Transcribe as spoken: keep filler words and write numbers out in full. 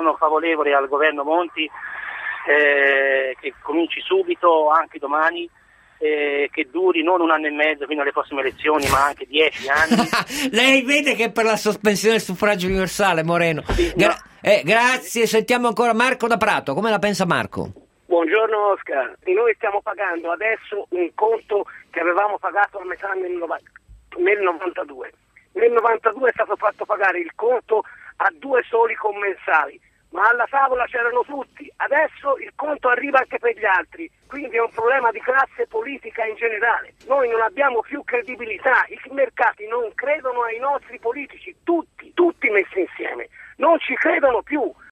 sono favorevole al governo Monti, eh, che cominci subito, anche domani, eh, che duri non un anno e mezzo fino alle prossime elezioni, ma anche dieci anni. Lei vede che è per la sospensione del suffragio universale, Moreno. Sì, Gra- no. eh, grazie, sentiamo ancora Marco da Prato. Come la pensa Marco? Buongiorno Oscar, e noi stiamo pagando adesso un conto che avevamo pagato a metà nel, nova- nel novantadue. Nel novantadue è stato fatto pagare il conto a due soli commensali, ma alla tavola c'erano tutti, adesso il conto arriva anche per gli altri, quindi è un problema di classe politica in generale. Noi non abbiamo più credibilità, i mercati non credono ai nostri politici, tutti, tutti messi insieme, non ci credono più.